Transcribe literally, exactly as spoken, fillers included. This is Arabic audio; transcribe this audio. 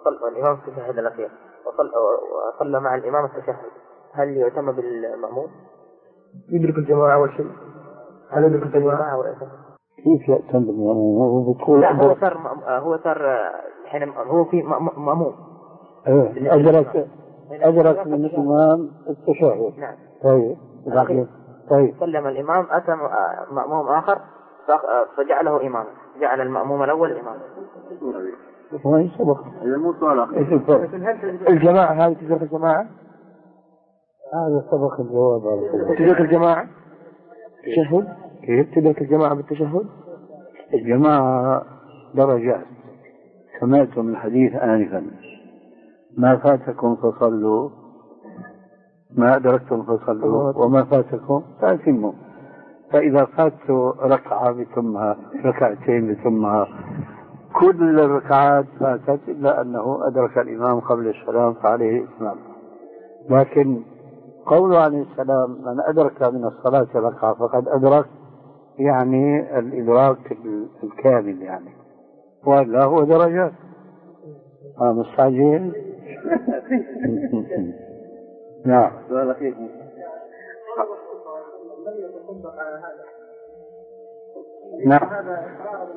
وصل الإمام في التشهد الأخير وصل وصلى مع الإمام التشهد، هل يعتم بالمأموم؟ يدرك الجماعة أول شيء. هل يدرك الجماعة ولا كيف يعتم بالمأموم؟ لا هو صار هو صار الحين هو في مأموم. إيه أدرك أدرك من الإمام التشهد. نعم. طيب. طيب. سلم الإمام أتى مأموم آخر فجعله إماما، جعل المأموم الأول إماما. وين سبق؟ إذا مو سؤال. الجماعة هذه تدرك الجماعة؟ هذا سبق الجواب على تدرك الجماعة التشهد؟ كيف تدرك الجماعة بالتشهد؟ الجماعة درجات، سمعتم الحديث آنفا: ما فاتكم فصلوا، ما أدركتم فصلوا، وما فاتكم فأتموا. فإذا فاتوا ركعة بتمها، ركعتين بتمها، كل الركعات فاتت إلا أنه أدرك الإمام قبل السلام فعليه الإتمام. لكن قوله عليه السلام: من أدرك من الصلاة ركعة فقد أدرك، يعني الإدراك الكامل يعني، ولا هو درجات. ها مستعجل. نعم. سؤال أخير. نعم.